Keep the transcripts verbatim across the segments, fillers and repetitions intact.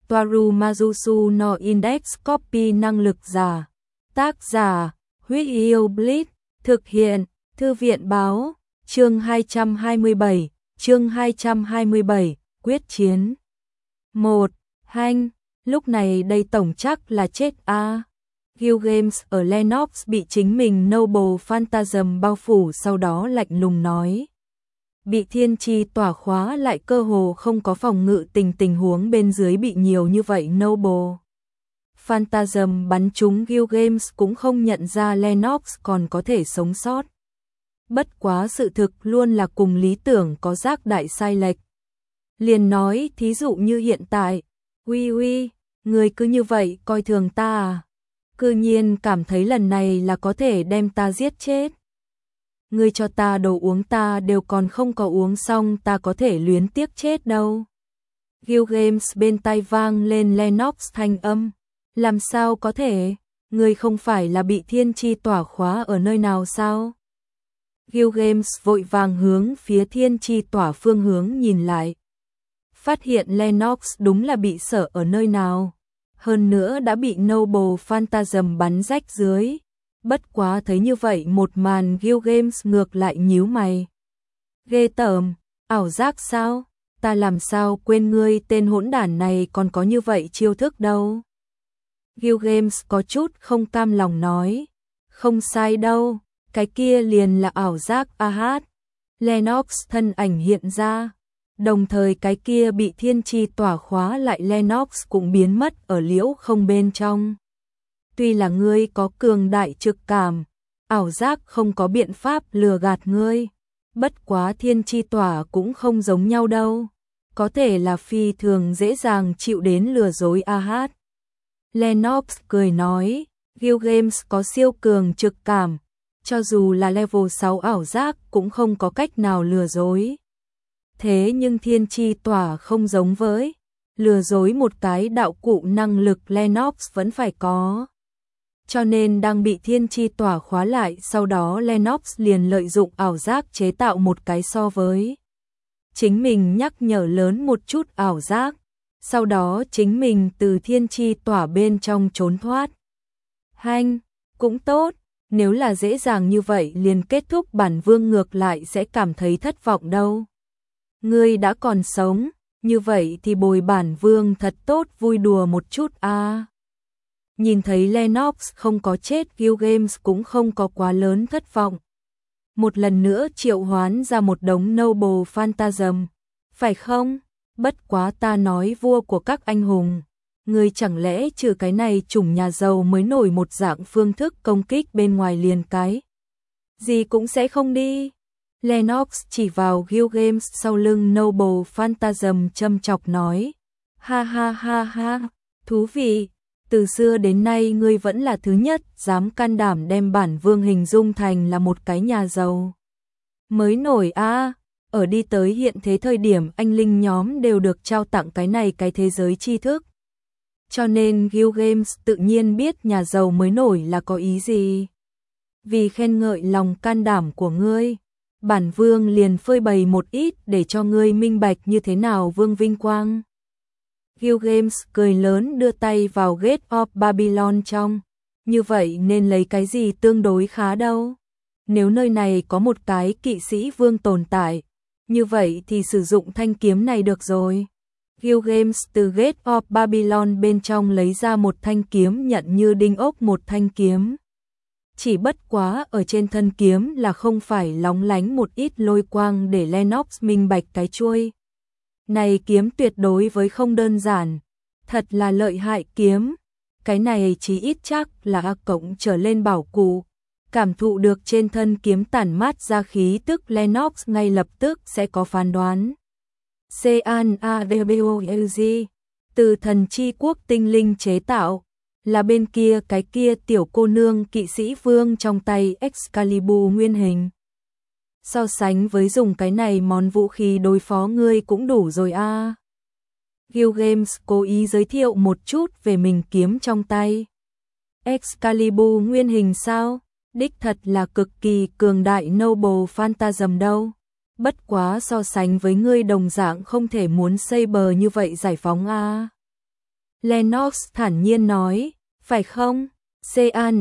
Toaru Majusu no Index Copy năng lực giả. Tác giả, Huyết Yêu Blitz, thực hiện, Thư viện báo, chương hai trăm hai mươi bảy, chương hai trăm hai mươi bảy, quyết chiến. một. Hanh, lúc này đây tổng chắc là chết a. À. Guild Games ở Lennox bị chính mình Noble Phantasm bao phủ, sau đó lạnh lùng nói. Bị thiên chi tỏa khóa lại, cơ hồ không có phòng ngự, tình tình huống bên dưới bị nhiều như vậy Noble Phantasm bắn trúng, Guild Games cũng không nhận ra Lennox còn có thể sống sót. Bất quá sự thực luôn là cùng lý tưởng có giác đại sai lệch. Liền nói thí dụ như hiện tại, uy uy, người cứ như vậy coi thường ta à? Cư nhiên cảm thấy lần này là có thể đem ta giết chết. Ngươi cho ta đồ uống ta đều còn không có uống xong, ta có thể luyến tiếc chết đâu. Guild Games bên tai vang lên Lennox thanh âm. Làm sao có thể? Ngươi không phải là bị thiên chi tỏa khóa ở nơi nào sao? Guild Games vội vàng hướng phía thiên chi tỏa phương hướng nhìn lại. Phát hiện Lennox đúng là bị sợ ở nơi nào. Hơn nữa đã bị Noble Phantasm bắn rách dưới. Bất quá thấy như vậy một màn, Guild Games ngược lại nhíu mày. Ghê tởm, ảo giác sao? Ta làm sao quên ngươi, tên hỗn đản này còn có như vậy chiêu thức đâu. Guild Games có chút không cam lòng nói. Không sai đâu, cái kia liền là ảo giác a hát. Lennox thân ảnh hiện ra. Đồng thời cái kia bị thiên chi tỏa khóa lại Lennox cũng biến mất ở liễu không bên trong. Tuy là ngươi có cường đại trực cảm, ảo giác không có biện pháp lừa gạt ngươi. Bất quá thiên chi tỏa cũng không giống nhau đâu. Có thể là phi thường dễ dàng chịu đến lừa dối a hát. Lennox cười nói, Guild Games có siêu cường trực cảm. Cho dù là level sáu ảo giác cũng không có cách nào lừa dối. Thế nhưng thiên chi tỏa không giống với. Lừa dối một cái đạo cụ năng lực Lennox vẫn phải có. Cho nên đang bị thiên chi tỏa khóa lại, sau đó Lennox liền lợi dụng ảo giác chế tạo một cái so với chính mình nhắc nhở lớn một chút ảo giác, sau đó chính mình từ thiên chi tỏa bên trong trốn thoát. Hanh, cũng tốt, nếu là dễ dàng như vậy liền kết thúc, bản vương ngược lại sẽ cảm thấy thất vọng đâu. Ngươi đã còn sống, như vậy thì bồi bản vương thật tốt vui đùa một chút a. À. Nhìn thấy Lennox không có chết, Guild Games cũng không có quá lớn thất vọng. Một lần nữa triệu hoán ra một đống Noble Phantasm. Phải không? Bất quá ta nói vua của các anh hùng. Ngươi chẳng lẽ trừ cái này chủng nhà giàu mới nổi một dạng phương thức công kích bên ngoài liền cái gì cũng sẽ không đi. Lennox chỉ vào Guild Games sau lưng Noble Phantasm châm chọc nói. Ha ha ha ha, thú vị. Từ xưa đến nay ngươi vẫn là thứ nhất dám can đảm đem bản vương hình dung thành là một cái nhà giàu mới nổi a. À, ở đi tới hiện thế thời điểm, anh linh nhóm đều được trao tặng cái này cái thế giới tri thức. Cho nên Guild Games tự nhiên biết nhà giàu mới nổi là có ý gì. Vì khen ngợi lòng can đảm của ngươi, bản vương liền phơi bày một ít để cho ngươi minh bạch như thế nào vương vinh quang. Guild Games cười lớn đưa tay vào Gate of Babylon trong. Như vậy nên lấy cái gì tương đối khá đâu. Nếu nơi này có một cái kỵ sĩ vương tồn tại, như vậy thì sử dụng thanh kiếm này được rồi. Guild Games từ Gate of Babylon bên trong lấy ra một thanh kiếm, nhận như đinh ốc một thanh kiếm. Chỉ bất quá ở trên thân kiếm là không phải lóng lánh một ít lôi quang, để Lennox minh bạch cái chuôi này kiếm tuyệt đối với không đơn giản, thật là lợi hại kiếm. Cái này chí ít chắc là A cộng trở lên bảo cụ. Cảm thụ được trên thân kiếm tản mát ra khí tức, Lennox ngay lập tức sẽ có phán đoán. Can Adbog từ thần chi quốc tinh linh chế tạo, là bên kia cái kia tiểu cô nương kỵ sĩ vương trong tay Excalibur nguyên hình. So sánh với dùng cái này món vũ khí đối phó ngươi cũng đủ rồi a. À. Guild Games cố ý giới thiệu một chút về mình kiếm trong tay. Excalibur nguyên hình sao? Đích thật là cực kỳ cường đại Noble Phantasm đâu. Bất quá so sánh với ngươi đồng dạng không thể muốn Saber như vậy giải phóng a. À. Lennox thản nhiên nói, phải không? Sean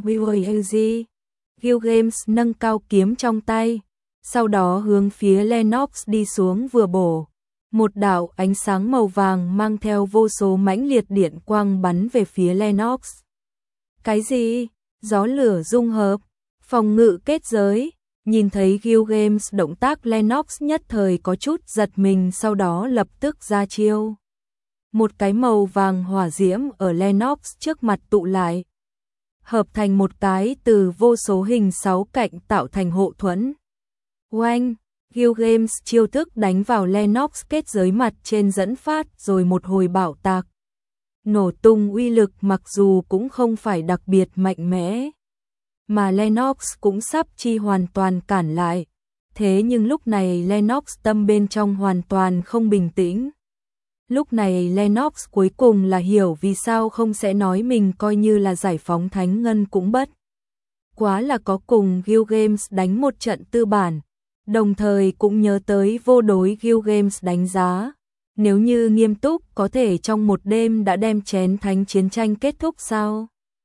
Avivg. Gilgamesh nâng cao kiếm trong tay, sau đó hướng phía Lennox đi xuống vừa bổ. Một đạo ánh sáng màu vàng mang theo vô số mãnh liệt điện quang bắn về phía Lennox. Cái gì? Gió lửa dung hợp, phòng ngự kết giới. Nhìn thấy Gilgamesh động tác, Lennox nhất thời có chút giật mình, sau đó lập tức ra chiêu. Một cái màu vàng hỏa diễm ở Lennox trước mặt tụ lại, hợp thành một cái từ vô số hình sáu cạnh tạo thành hộ thuẫn. Oanh! Gilgamesh chiêu thức đánh vào Lennox kết giới mặt trên dẫn phát rồi một hồi bạo tạc. Nổ tung uy lực mặc dù cũng không phải đặc biệt mạnh mẽ, mà Lennox cũng sắp chi hoàn toàn cản lại. Thế nhưng lúc này Lennox tâm bên trong hoàn toàn không bình tĩnh. Lúc này Lennox cuối cùng là hiểu vì sao không sẽ nói mình coi như là giải phóng thánh ngân cũng bất quá là có cùng Gilgamesh đánh một trận tư bản. Đồng thời cũng nhớ tới vô đối Gilgamesh đánh giá, nếu như nghiêm túc có thể trong một đêm đã đem chén thánh chiến tranh kết thúc sao?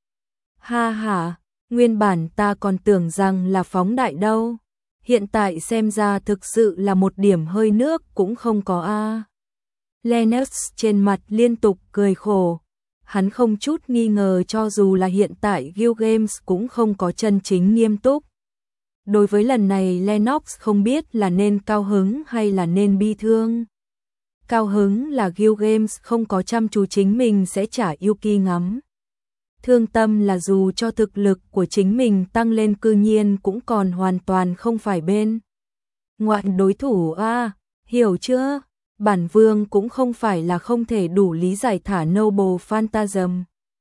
Ha ha, nguyên bản ta còn tưởng rằng là phóng đại đâu, hiện tại xem ra thực sự là một điểm hơi nước cũng không có a. Lennox trên mặt liên tục cười khổ, hắn không chút nghi ngờ cho dù là hiện tại Gilgamesh cũng không có chân chính nghiêm túc. Đối với lần này Lennox không biết là nên cao hứng hay là nên bi thương. Cao hứng là Gilgamesh không có chăm chú chính mình sẽ trả Yuki ngắm. Thương tâm là dù cho thực lực của chính mình tăng lên cư nhiên cũng còn hoàn toàn không phải bên ngoại đối thủ a, à, hiểu chưa? Bản vương cũng không phải là không thể đủ lý giải thả Noble Phantasm,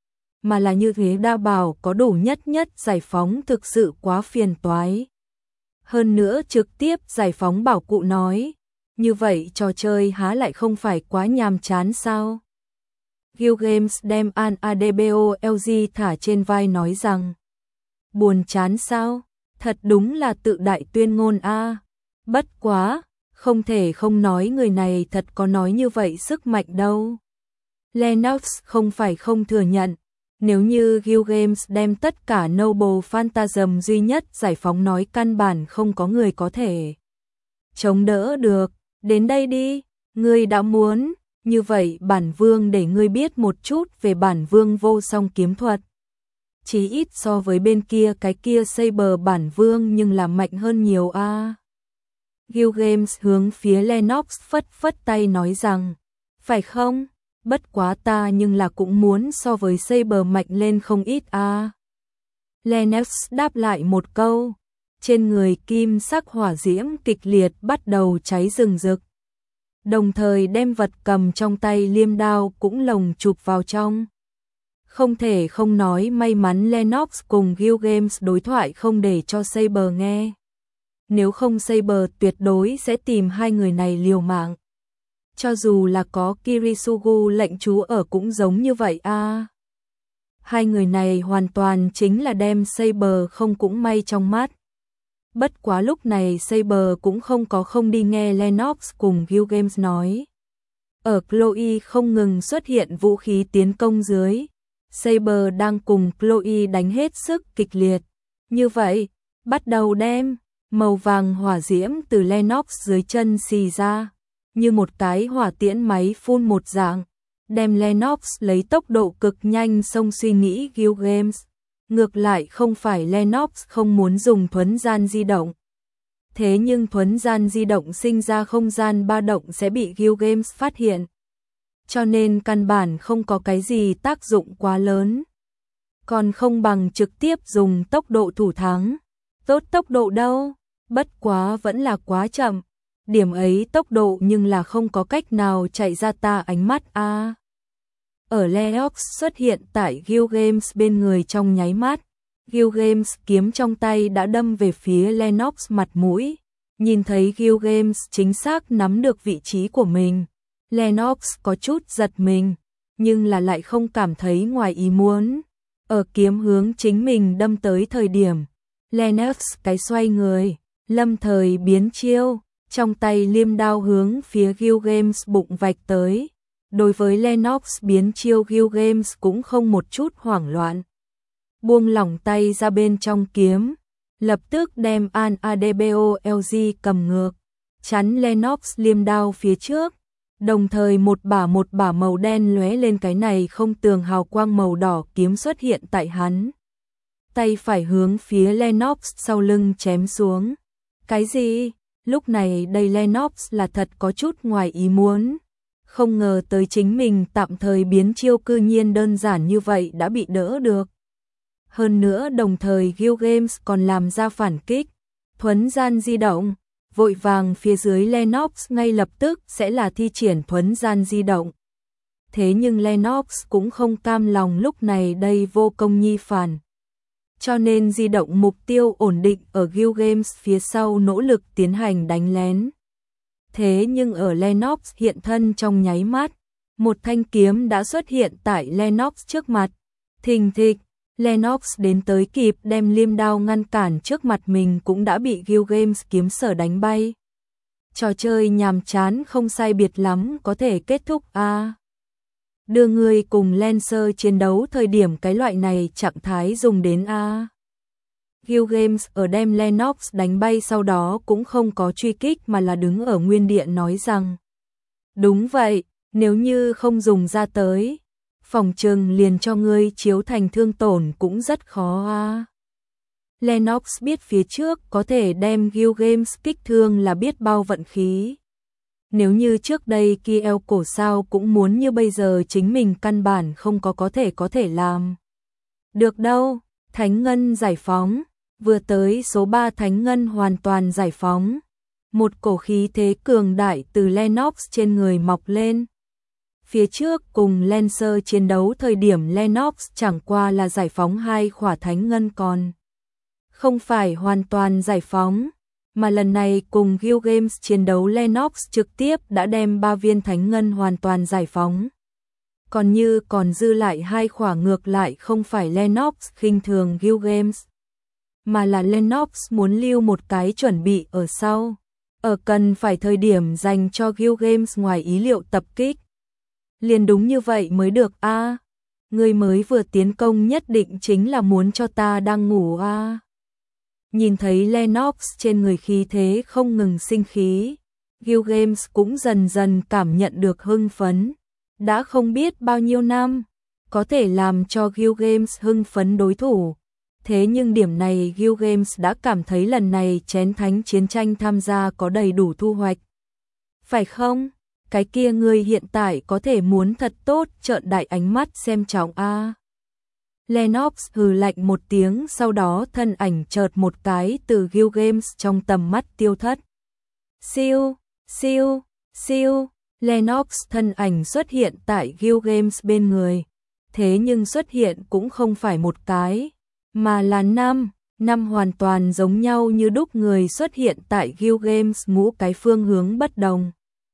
mà là như thế đa bảo có đủ nhất nhất giải phóng thực sự quá phiền toái. Hơn nữa trực tiếp giải phóng bảo cụ nói, như vậy trò chơi há lại không phải quá nhàm chán sao? Gilgamesh đem An Adbolg thả trên vai nói rằng, buồn chán sao? Thật đúng là tự đại tuyên ngôn a. À. Bất quá, không thể không nói người này thật có nói như vậy sức mạnh đâu. Lennox không phải không thừa nhận, nếu như Gilgamesh đem tất cả Noble Phantasm duy nhất giải phóng nói căn bản không có người có thể chống đỡ được. Đến đây đi, ngươi đã muốn, như vậy bản vương để ngươi biết một chút về bản vương vô song kiếm thuật. Chỉ ít so với bên kia cái kia Saber bản vương nhưng là mạnh hơn nhiều a. À. Gilgamesh hướng phía Lennox phất phất tay nói rằng, phải không? Bất quá ta nhưng là cũng muốn so với Saber mạnh lên không ít a. À. Lennox đáp lại một câu, trên người kim sắc hỏa diễm kịch liệt bắt đầu cháy rừng rực. Đồng thời đem vật cầm trong tay liêm đao cũng lồng chụp vào trong. Không thể không nói may mắn Lennox cùng Gilgamesh đối thoại không để cho Saber nghe. Nếu không Saber tuyệt đối sẽ tìm hai người này liều mạng. Cho dù là có Kirisugu lệnh chú ở cũng giống như vậy a. À. Hai người này hoàn toàn chính là đem Saber không cũng may trong mắt. Bất quá lúc này Saber cũng không có không đi nghe Lennox cùng Gilgamesh nói. Ở Chloe không ngừng xuất hiện vũ khí tiến công dưới, Saber đang cùng Chloe đánh hết sức kịch liệt. Như vậy, bắt đầu đem màu vàng hỏa diễm từ Lennox dưới chân xì ra, như một cái hỏa tiễn máy phun một dạng, đem Lennox lấy tốc độ cực nhanh xông suy nghĩ Gilgamesh. Ngược lại không phải Lennox không muốn dùng thuấn gian di động. Thế nhưng thuấn gian di động sinh ra không gian ba động sẽ bị Gilgamesh phát hiện. Cho nên căn bản không có cái gì tác dụng quá lớn. Còn không bằng trực tiếp dùng tốc độ thủ thắng. Tốt tốc độ đâu, bất quá vẫn là quá chậm. Điểm ấy tốc độ nhưng là không có cách nào chạy ra ta ánh mắt a. À. Ở Lennox xuất hiện tại Gilgamesh bên người trong nháy mắt, Gilgamesh kiếm trong tay đã đâm về phía Lennox mặt mũi. Nhìn thấy Gilgamesh chính xác nắm được vị trí của mình, Lennox có chút giật mình, nhưng là lại không cảm thấy ngoài ý muốn. Ở kiếm hướng chính mình đâm tới thời điểm, Lennox cái xoay người, lâm thời biến chiêu, trong tay liêm đao hướng phía Gilgamesh bụng vạch tới. Đối với Lennox biến chiêu Guild Games cũng không một chút hoảng loạn. Buông lỏng tay ra bên trong kiếm, lập tức đem An Adbolg cầm ngược, chắn Lennox liêm đao phía trước, đồng thời một bả một bả màu đen lóe lên, cái này không tường hào quang màu đỏ kiếm xuất hiện tại hắn. Tay phải hướng phía Lennox sau lưng chém xuống. Cái gì? Lúc này đây Lennox là thật có chút ngoài ý muốn. Không ngờ tới chính mình tạm thời biến chiêu cư nhiên đơn giản như vậy đã bị đỡ được. Hơn nữa đồng thời Guild Games còn làm ra phản kích. Thuấn gian di động, vội vàng phía dưới Lennox ngay lập tức sẽ là thi triển thuấn gian di động. Thế nhưng Lennox cũng không cam lòng lúc này đây vô công nhi phản. Cho nên di động mục tiêu ổn định ở Guild Games phía sau nỗ lực tiến hành đánh lén. Thế nhưng ở Lennox hiện thân trong nháy mắt, một thanh kiếm đã xuất hiện tại Lennox trước mặt. Thình thịch, Lennox đến tới kịp đem liêm đao ngăn cản trước mặt mình cũng đã bị Guild Games kiếm sở đánh bay. Trò chơi nhàm chán không sai biệt lắm có thể kết thúc a. À, đưa người cùng Lancer chiến đấu thời điểm cái loại này trạng thái dùng đến a. À. Guild Games ở đem Lennox đánh bay sau đó cũng không có truy kích mà là đứng ở nguyên địa nói rằng: đúng vậy, nếu như không dùng ra tới, phòng trừng liền cho ngươi chiếu thành thương tổn cũng rất khó a. Lennox biết phía trước có thể đem Guild Games kích thương là biết bao vận khí. Nếu như trước đây kia eo cổ sao cũng muốn như bây giờ chính mình căn bản không có có thể có thể làm. Được đâu, Thánh Ngân giải phóng, vừa tới số ba Thánh Ngân hoàn toàn giải phóng. Một cổ khí thế cường đại từ Lennox trên người mọc lên. Phía trước cùng Lancer chiến đấu thời điểm Lennox chẳng qua là giải phóng hai khỏa Thánh Ngân còn không phải hoàn toàn giải phóng, mà lần này cùng Guild Games chiến đấu Lennox trực tiếp đã đem ba viên Thánh Ngân hoàn toàn giải phóng. Còn như còn dư lại hai khỏa ngược lại không phải Lennox khinh thường Guild Games, mà là Lennox muốn lưu một cái chuẩn bị ở sau, ở cần phải thời điểm dành cho Guild Games ngoài ý liệu tập kích. Liền đúng như vậy mới được a. À, người mới vừa tiến công nhất định chính là muốn cho ta đang ngủ a. À. Nhìn thấy Lennox trên người khí thế không ngừng sinh khí, Guild Games cũng dần dần cảm nhận được hưng phấn. Đã không biết bao nhiêu năm, có thể làm cho Guild Games hưng phấn đối thủ. Thế nhưng điểm này Guild Games đã cảm thấy lần này chén thánh chiến tranh tham gia có đầy đủ thu hoạch. Phải không? Cái kia ngươi hiện tại có thể muốn thật tốt trợn đại ánh mắt xem trọng a. À. Lennox hừ lạnh một tiếng, sau đó thân ảnh chợt một cái từ Guild Games trong tầm mắt tiêu thất. Siêu, siêu, siêu, Lennox thân ảnh xuất hiện tại Guild Games bên người. Thế nhưng xuất hiện cũng không phải một cái, mà là năm, năm hoàn toàn giống nhau như đúc người xuất hiện tại Guild Games ngũ cái phương hướng bất đồng.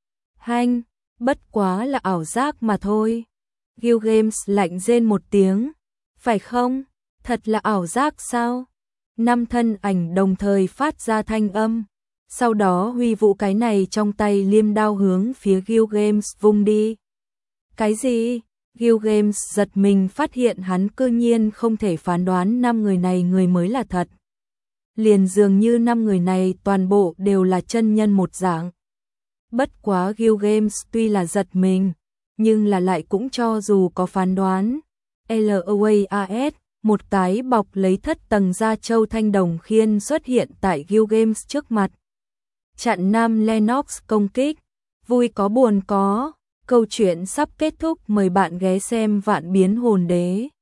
Hanh, bất quá là ảo giác mà thôi. Guild Games lạnh rên một tiếng. Phải không? Thật là ảo giác sao? Năm thân ảnh đồng thời phát ra thanh âm. Sau đó huy vũ cái này trong tay liêm đao hướng phía Guild Games vung đi. Cái gì? Guild Games giật mình phát hiện hắn cư nhiên không thể phán đoán năm người này người mới là thật. Liền dường như năm người này toàn bộ đều là chân nhân một dạng. Bất quá Guild Games tuy là giật mình, nhưng là lại cũng cho dù có phán đoán. LOAS, một cái bọc lấy thất tầng da châu thanh đồng khiên xuất hiện tại Guild Games trước mặt. Chặn nam Lennox công kích, vui có buồn có, câu chuyện sắp kết thúc, mời bạn ghé xem Vạn Biến Hồn Đế.